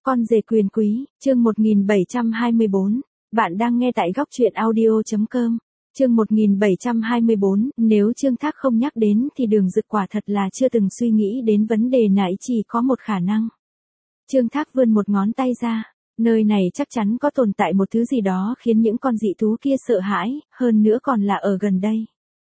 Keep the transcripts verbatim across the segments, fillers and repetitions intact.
Con rể quyền quý, chương một nghìn bảy trăm hai mươi bốn. Bạn đang nghe tại góc truyện audio chấm com. Chương một nghìn bảy trăm hai mươi bốn, nếu Trương Thác không nhắc đến thì Đường Dực quả thật là chưa từng suy nghĩ đến vấn đề này, chỉ có một khả năng. Trương Thác vươn một ngón tay ra, nơi này chắc chắn có tồn tại một thứ gì đó khiến những con dị thú kia sợ hãi, hơn nữa còn là ở gần đây.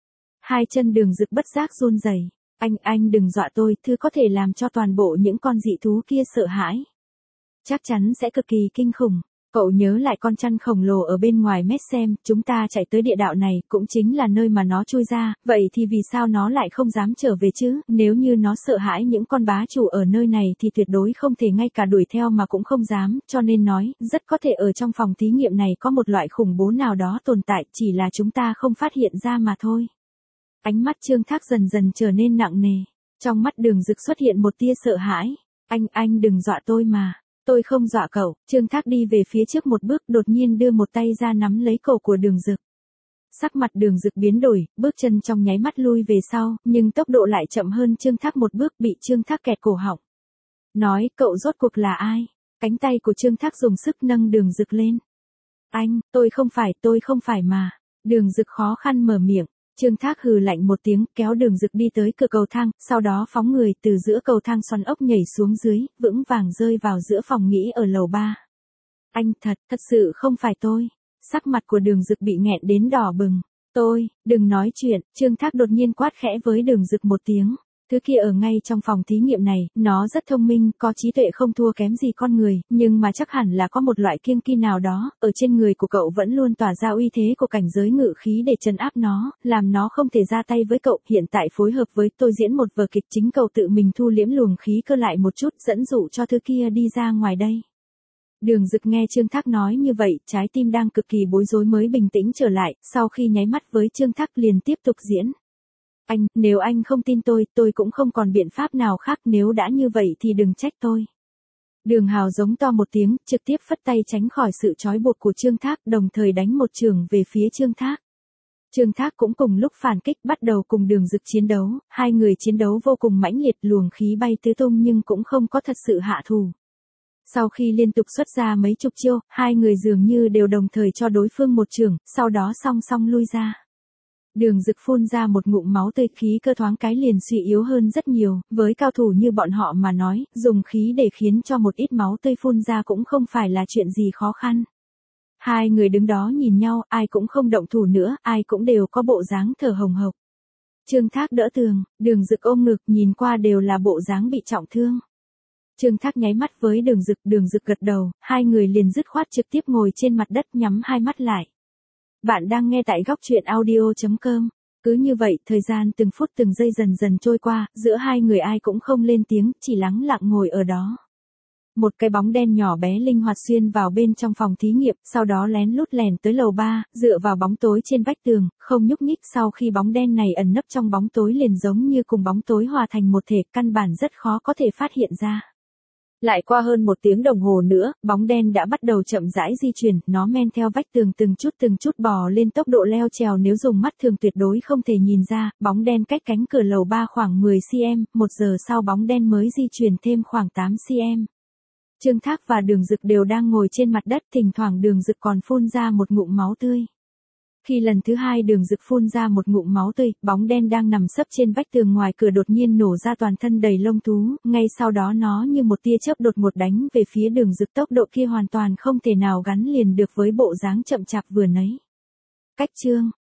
Hai chân Đường Dực bất giác run rẩy. Anh, anh đừng dọa tôi, thứ có thể làm cho toàn bộ những con dị thú kia sợ hãi. Chắc chắn sẽ cực kỳ kinh khủng. Cậu nhớ lại con chăn khổng lồ ở bên ngoài mét xem, chúng ta chạy tới địa đạo này, cũng chính là nơi mà nó chui ra, vậy thì vì sao nó lại không dám trở về chứ? Nếu như nó sợ hãi những con bá chủ ở nơi này thì tuyệt đối không thể ngay cả đuổi theo mà cũng không dám, cho nên nói, rất có thể ở trong phòng thí nghiệm này có một loại khủng bố nào đó tồn tại, chỉ là chúng ta không phát hiện ra mà thôi. Ánh mắt Trương Thác dần dần trở nên nặng nề, trong mắt Đường Dực xuất hiện một tia sợ hãi. Anh, anh đừng dọa tôi mà. Tôi không dọa cậu. Trương Thác đi về phía trước một bước, đột nhiên đưa một tay ra nắm lấy cổ của Đường Dực. Sắc mặt Đường Dực biến đổi, bước chân trong nháy mắt lui về sau, nhưng tốc độ lại chậm hơn Trương Thác một bước, bị Trương Thác kẹt cổ họng. Nói, cậu rốt cuộc là ai? Cánh tay của Trương Thác dùng sức nâng Đường Dực lên. Anh, tôi không phải, tôi không phải mà. Đường Dực khó khăn mở miệng. Trương Thác hừ lạnh một tiếng, kéo Đường Dực đi tới cửa cầu thang, sau đó phóng người từ giữa cầu thang xoắn ốc nhảy xuống dưới, vững vàng rơi vào giữa phòng nghỉ ở lầu ba. Anh thật, thật sự không phải tôi. Sắc mặt của Đường Dực bị nghẹn đến đỏ bừng. Tôi, đừng nói chuyện. Trương Thác đột nhiên quát khẽ với Đường Dực một tiếng. Thứ kia ở ngay trong phòng thí nghiệm này, nó rất thông minh, có trí tuệ không thua kém gì con người, nhưng mà chắc hẳn là có một loại kiêng kỵ nào đó, ở trên người của cậu vẫn luôn tỏa ra uy thế của cảnh giới ngự khí để trấn áp nó, làm nó không thể ra tay với cậu. Hiện tại phối hợp với tôi diễn một vở kịch, chính cậu tự mình thu liễm luồng khí cơ lại một chút, dẫn dụ cho thứ kia đi ra ngoài đây. Đường Dực nghe Trương Thác nói như vậy, trái tim đang cực kỳ bối rối mới bình tĩnh trở lại, sau khi nháy mắt với Trương Thác liền tiếp tục diễn. Anh, nếu anh không tin tôi, tôi cũng không còn biện pháp nào khác, nếu đã như vậy thì đừng trách tôi. Đường Hào giống to một tiếng, trực tiếp phất tay tránh khỏi sự trói buộc của Trương Thác, đồng thời đánh một chưởng về phía Trương Thác. Trương Thác cũng cùng lúc phản kích, bắt đầu cùng Đường Dực chiến đấu, hai người chiến đấu vô cùng mãnh liệt, luồng khí bay tứ tung nhưng cũng không có thật sự hạ thủ. Sau khi liên tục xuất ra mấy chục chiêu, hai người dường như đều đồng thời cho đối phương một chưởng, sau đó song song lui ra. Đường Dực phun ra một ngụm máu tươi, khí cơ thoáng cái liền suy yếu hơn rất nhiều, với cao thủ như bọn họ mà nói, dùng khí để khiến cho một ít máu tươi phun ra cũng không phải là chuyện gì khó khăn. Hai người đứng đó nhìn nhau, ai cũng không động thủ nữa, ai cũng đều có bộ dáng thở hồng hộc. Trương Thác đỡ tường, Đường Dực ôm ngực, nhìn qua đều là bộ dáng bị trọng thương. Trương Thác nháy mắt với Đường Dực, Đường Dực gật đầu, hai người liền dứt khoát trực tiếp ngồi trên mặt đất nhắm hai mắt lại. Bạn đang nghe tại góc truyện audio chấm com. Cứ như vậy, thời gian từng phút từng giây dần dần trôi qua, giữa hai người ai cũng không lên tiếng, chỉ lắng lặng ngồi ở đó. Một cái bóng đen nhỏ bé linh hoạt xuyên vào bên trong phòng thí nghiệm, sau đó lén lút lèn tới lầu ba, dựa vào bóng tối trên vách tường, không nhúc nhích. Sau khi bóng đen này ẩn nấp trong bóng tối liền giống như cùng bóng tối hòa thành một thể, căn bản rất khó có thể phát hiện ra. Lại qua hơn một tiếng đồng hồ nữa, bóng đen đã bắt đầu chậm rãi di chuyển, nó men theo vách tường từng chút từng chút bò lên, tốc độ leo trèo nếu dùng mắt thường tuyệt đối không thể nhìn ra. Bóng đen cách cánh cửa lầu ba khoảng mười xăng-ti-mét, một giờ sau bóng đen mới di chuyển thêm khoảng tám xăng-ti-mét. Trương Thác và Đường Dực đều đang ngồi trên mặt đất, thỉnh thoảng Đường Dực còn phun ra một ngụm máu tươi. Khi lần thứ hai Đường Dực phun ra một ngụm máu tươi, bóng đen đang nằm sấp trên vách tường ngoài cửa đột nhiên nổ ra, toàn thân đầy lông thú, ngay sau đó nó như một tia chớp đột ngột đánh về phía Đường Dực, tốc độ kia hoàn toàn không thể nào gắn liền được với bộ dáng chậm chạp vừa nãy. Cách chương,